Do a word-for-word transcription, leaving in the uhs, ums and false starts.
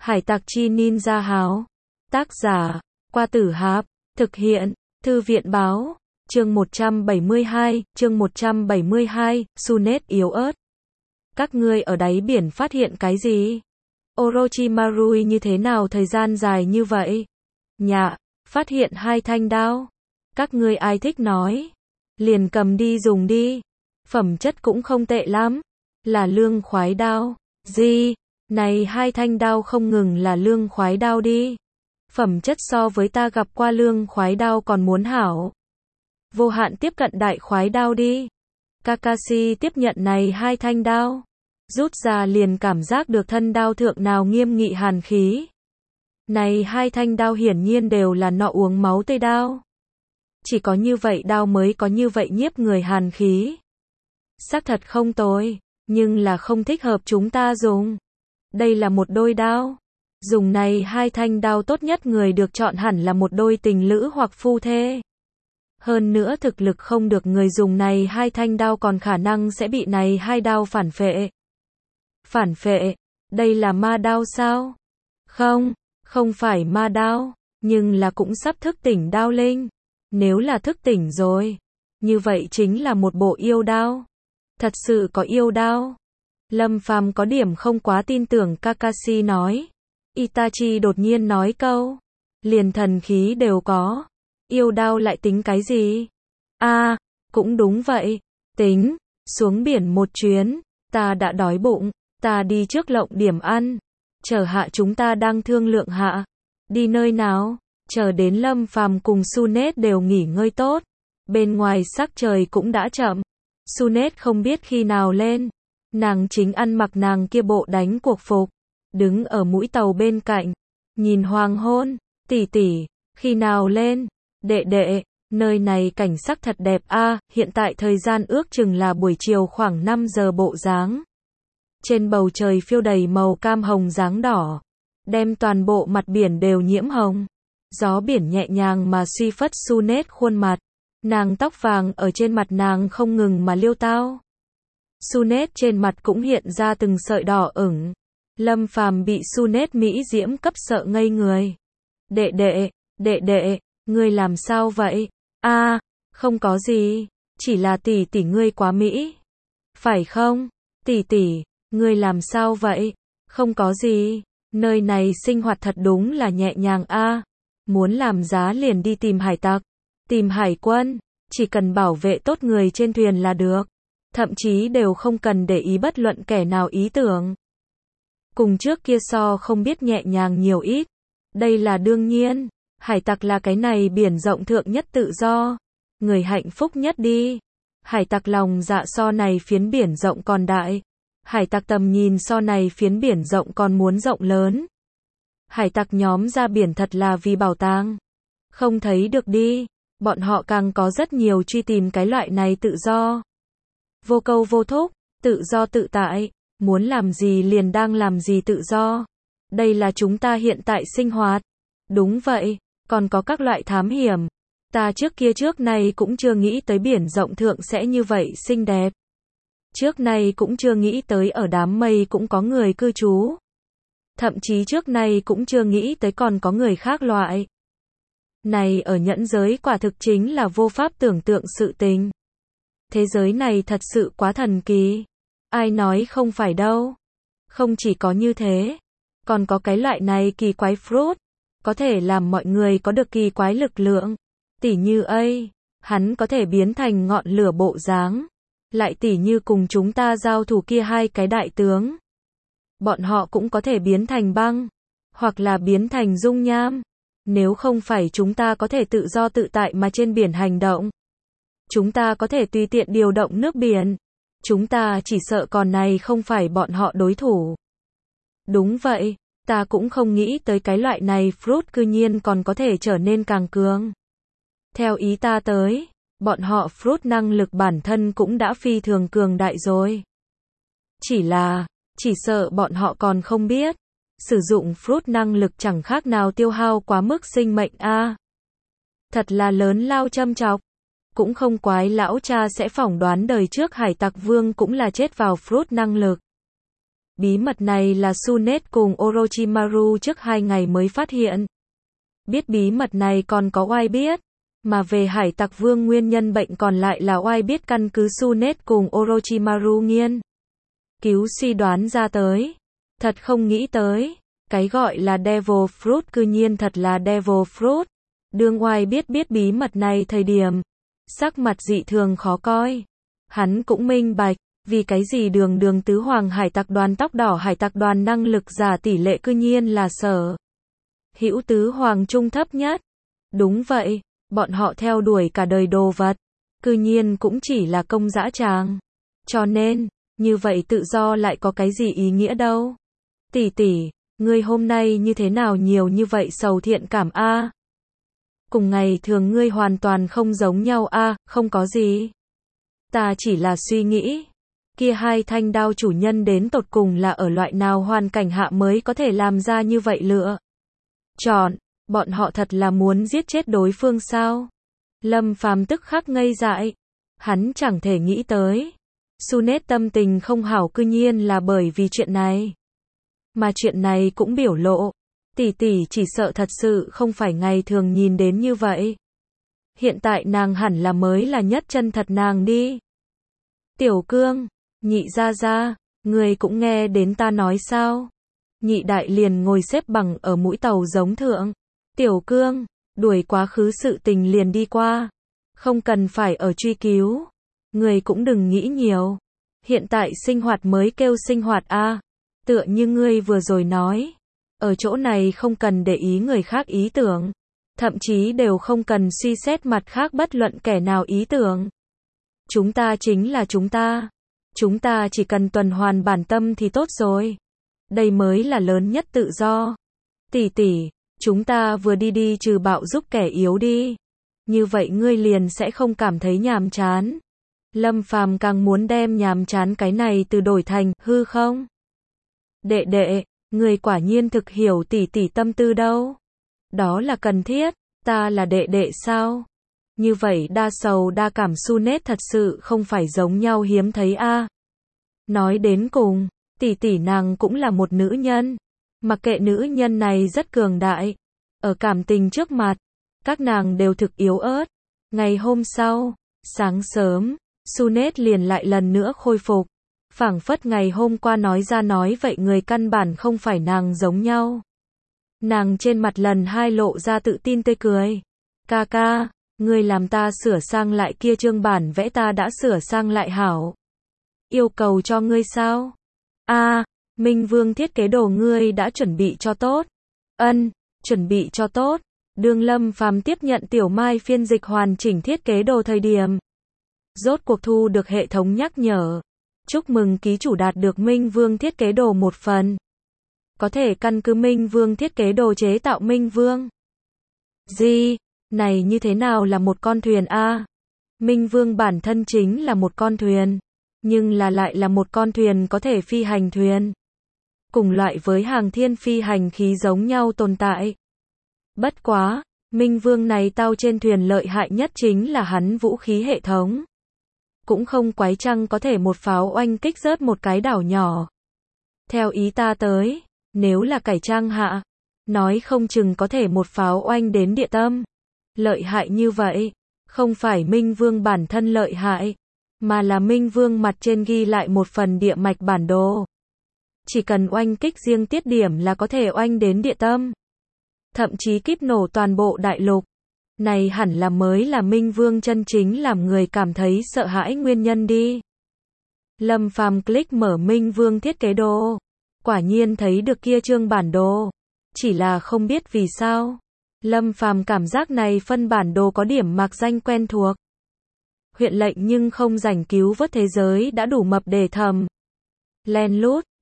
Hải tặc chi ninja háo. Tác giả, Qua Tử Hạp. Thực hiện, Thư viện báo. Chương một trăm bảy mươi hai, chương một trăm bảy mươi hai, Sunet yếu ớt. Các ngươi ở đáy biển phát hiện cái gì? Orochimaru như thế nào thời gian dài như vậy? Nhạ, phát hiện hai thanh đao. Các ngươi ai thích nói? Liền cầm đi dùng đi. Phẩm chất cũng không tệ lắm. Là lương khoái đao. Gì? Này hai thanh đao không ngừng là lương khoái đao đi. Phẩm chất so với ta gặp qua lương khoái đao còn muốn hảo. Vô hạn tiếp cận đại khoái đao đi. Kakashi tiếp nhận này hai thanh đao. Rút ra liền cảm giác được thân đao thượng nào nghiêm nghị hàn khí. Này hai thanh đao hiển nhiên đều là nọ uống máu tây đao. Chỉ có như vậy đao mới có như vậy nhiếp người hàn khí. Xác thật không tồi, nhưng là không thích hợp chúng ta dùng. Đây là một đôi đao. Dùng này hai thanh đao tốt nhất người được chọn hẳn là một đôi tình lữ hoặc phu thê. Hơn nữa thực lực không được người dùng này hai thanh đao còn khả năng sẽ bị này hai đao phản phệ. Phản phệ? Đây là ma đao sao? Không, không phải ma đao, nhưng là cũng sắp thức tỉnh đao linh. Nếu là thức tỉnh rồi, như vậy chính là một bộ yêu đao. Thật sự có yêu đao. Lâm Phàm có điểm không quá tin tưởng Kakashi nói. Itachi đột nhiên nói câu. Liền thần khí đều có. Yêu đao lại tính cái gì? A, à, cũng đúng vậy. Tính, xuống biển một chuyến. Ta đã đói bụng. Ta đi trước lộng điểm ăn. Chờ hạ chúng ta đang thương lượng hạ. Đi nơi nào? Chờ đến Lâm Phàm cùng Sunet đều nghỉ ngơi tốt. Bên ngoài sắc trời cũng đã chậm. Sunet không biết khi nào lên. Nàng chính ăn mặc nàng kia bộ đánh cuộc phục. Đứng ở mũi tàu bên cạnh. Nhìn hoàng hôn. Tỷ tỷ, khi nào lên? Đệ đệ, nơi này cảnh sắc thật đẹp a. À, hiện tại thời gian ước chừng là buổi chiều khoảng năm giờ bộ dáng. Trên bầu trời phiêu đầy màu cam hồng dáng đỏ. Đem toàn bộ mặt biển đều nhiễm hồng. Gió biển nhẹ nhàng mà suy phất Sunet khuôn mặt. Nàng tóc vàng ở trên mặt nàng không ngừng mà liêu tao. Sunet trên mặt cũng hiện ra từng sợi đỏ ửng. Lâm Phàm bị Sunet mỹ diễm cấp sợ ngây người. Đệ đệ, đệ đệ, ngươi làm sao vậy? A, à, không có gì, chỉ là tỷ tỷ ngươi quá mỹ. Phải không? Tỷ tỷ, ngươi làm sao vậy? Không có gì, nơi này sinh hoạt thật đúng là nhẹ nhàng a. À, muốn làm giá liền đi tìm hải tặc, tìm hải quân, chỉ cần bảo vệ tốt người trên thuyền là được. Thậm chí đều không cần để ý bất luận kẻ nào ý tưởng. Cùng trước kia so không biết nhẹ nhàng nhiều ít. Đây là đương nhiên. Hải tặc là cái này biển rộng thượng nhất tự do. Người hạnh phúc nhất đi. Hải tặc lòng dạ so này phiến biển rộng còn đại. Hải tặc tầm nhìn so này phiến biển rộng còn muốn rộng lớn. Hải tặc nhóm ra biển thật là vì bảo tàng. Không thấy được đi. Bọn họ càng có rất nhiều truy tìm cái loại này tự do. Vô câu vô thúc, tự do tự tại, muốn làm gì liền đang làm gì tự do. Đây là chúng ta hiện tại sinh hoạt. Đúng vậy, còn có các loại thám hiểm. Ta trước kia trước này cũng chưa nghĩ tới biển rộng thượng sẽ như vậy xinh đẹp. Trước này cũng chưa nghĩ tới ở đám mây cũng có người cư trú. Thậm chí trước này cũng chưa nghĩ tới còn có người khác loại. Này ở nhẫn giới quả thực chính là vô pháp tưởng tượng sự tình. Thế giới này thật sự quá thần kỳ. Ai nói không phải đâu. Không chỉ có như thế. Còn có cái loại này kỳ quái fruit. Có thể làm mọi người có được kỳ quái lực lượng. Tỉ như ấy. Hắn có thể biến thành ngọn lửa bộ dáng. Lại tỉ như cùng chúng ta giao thủ kia hai cái đại tướng. Bọn họ cũng có thể biến thành băng. Hoặc là biến thành dung nham. Nếu không phải chúng ta có thể tự do tự tại mà trên biển hành động. Chúng ta có thể tùy tiện điều động nước biển. Chúng ta chỉ sợ còn này không phải bọn họ đối thủ. Đúng vậy, ta cũng không nghĩ tới cái loại này fruit cư nhiên còn có thể trở nên càng cường. Theo ý ta tới, bọn họ fruit năng lực bản thân cũng đã phi thường cường đại rồi. Chỉ là, chỉ sợ bọn họ còn không biết. Sử dụng fruit năng lực chẳng khác nào tiêu hao quá mức sinh mệnh a. À, thật là lớn lao châm chọc. Cũng không quái lão cha sẽ phỏng đoán đời trước hải tặc vương cũng là chết vào fruit năng lực. Bí mật này là Tsunade cùng Orochimaru trước hai ngày mới phát hiện. Biết bí mật này còn có oai biết, mà về hải tặc vương nguyên nhân bệnh còn lại là oai biết căn cứ Tsunade cùng Orochimaru nghiên cứu suy đoán ra tới. Thật không nghĩ tới, cái gọi là Devil Fruit cư nhiên thật là Devil Fruit. Đương oai biết biết bí mật này thời điểm, sắc mặt dị thường khó coi. Hắn cũng minh bạch, vì cái gì đường đường tứ hoàng hải tặc đoàn tóc đỏ hải tặc đoàn năng lực giả tỷ lệ cư nhiên là sở hữu tứ hoàng trung thấp nhất. Đúng vậy, bọn họ theo đuổi cả đời đồ vật, cư nhiên cũng chỉ là công dã tràng. Cho nên, như vậy tự do lại có cái gì ý nghĩa đâu. Tỷ tỷ, ngươi hôm nay như thế nào nhiều như vậy sầu thiện cảm a? Cùng ngày thường ngươi hoàn toàn không giống nhau a, không có gì. Ta chỉ là suy nghĩ, kia hai thanh đao chủ nhân đến tột cùng là ở loại nào hoàn cảnh hạ mới có thể làm ra như vậy lựa chọn, bọn họ thật là muốn giết chết đối phương sao? Lâm Phàm tức khắc ngây dại, hắn chẳng thể nghĩ tới, Tsunade tâm tình không hảo cư nhiên là bởi vì chuyện này. Mà chuyện này cũng biểu lộ, tỷ tỷ chỉ sợ thật sự không phải ngày thường nhìn đến như vậy. Hiện tại nàng hẳn là mới là nhất chân thật nàng đi. Tiểu Cương, nhị gia gia, người cũng nghe đến ta nói sao? Nhị đại liền ngồi xếp bằng ở mũi tàu giống thượng. Tiểu Cương, đuổi quá khứ sự tình liền đi qua. Không cần phải ở truy cứu. Người cũng đừng nghĩ nhiều. Hiện tại sinh hoạt mới kêu sinh hoạt a. Tựa như ngươi vừa rồi nói. Ở chỗ này không cần để ý người khác ý tưởng. Thậm chí đều không cần suy xét mặt khác bất luận kẻ nào ý tưởng. Chúng ta chính là chúng ta. Chúng ta chỉ cần tuần hoàn bản tâm thì tốt rồi. Đây mới là lớn nhất tự do. Tỷ tỷ, chúng ta vừa đi đi trừ bạo giúp kẻ yếu đi. Như vậy ngươi liền sẽ không cảm thấy nhàm chán. Lâm Phàm càng muốn đem nhàm chán cái này từ đổi thành hư không. Đệ đệ, người quả nhiên thực hiểu tỷ tỷ tâm tư đâu. Đó là cần thiết, ta là đệ đệ sao? Như vậy đa sầu đa cảm Tsunade thật sự không phải giống nhau hiếm thấy a. À. Nói đến cùng, tỷ tỷ nàng cũng là một nữ nhân. Mặc kệ nữ nhân này rất cường đại. Ở cảm tình trước mặt, các nàng đều thực yếu ớt. Ngày hôm sau, sáng sớm, Tsunade liền lại lần nữa khôi phục. Phảng phất ngày hôm qua nói ra nói vậy người căn bản không phải nàng giống nhau. Nàng trên mặt lần hai lộ ra tự tin tươi cười. Ca ca, ngươi làm ta sửa sang lại kia chương bản vẽ ta đã sửa sang lại hảo. Yêu cầu cho ngươi sao? A, à, Minh Vương thiết kế đồ ngươi đã chuẩn bị cho tốt. Ân, chuẩn bị cho tốt. Đương Lâm Phàm tiếp nhận Tiểu Mai phiên dịch hoàn chỉnh thiết kế đồ thời điểm. Rốt cuộc thu được hệ thống nhắc nhở. Chúc mừng ký chủ đạt được Minh Vương thiết kế đồ một phần. Có thể căn cứ Minh Vương thiết kế đồ chế tạo Minh Vương. Gì? Này như thế nào là một con thuyền a? À? Minh Vương bản thân chính là một con thuyền. Nhưng là lại là một con thuyền có thể phi hành thuyền. Cùng loại với hàng thiên phi hành khí giống nhau tồn tại. Bất quá, Minh Vương này tao trên thuyền lợi hại nhất chính là hắn vũ khí hệ thống. Cũng không quái chăng có thể một pháo oanh kích rớt một cái đảo nhỏ. Theo ý ta tới, nếu là cải trang hạ, nói không chừng có thể một pháo oanh đến địa tâm. Lợi hại như vậy, không phải Minh Vương bản thân lợi hại, mà là Minh Vương mặt trên ghi lại một phần địa mạch bản đồ. Chỉ cần oanh kích riêng tiết điểm là có thể oanh đến địa tâm. Thậm chí kíp nổ toàn bộ đại lục. Này hẳn là mới là Minh Vương chân chính làm người cảm thấy sợ hãi nguyên nhân đi. Lâm Phàm click mở Minh Vương thiết kế đồ. Quả nhiên thấy được kia chương bản đồ. Chỉ là không biết vì sao. Lâm Phàm cảm giác này phân bản đồ có điểm mạc danh quen thuộc. Huyện lệnh nhưng không rảnh cứu vớt thế giới đã đủ mập để thầm. Len lút,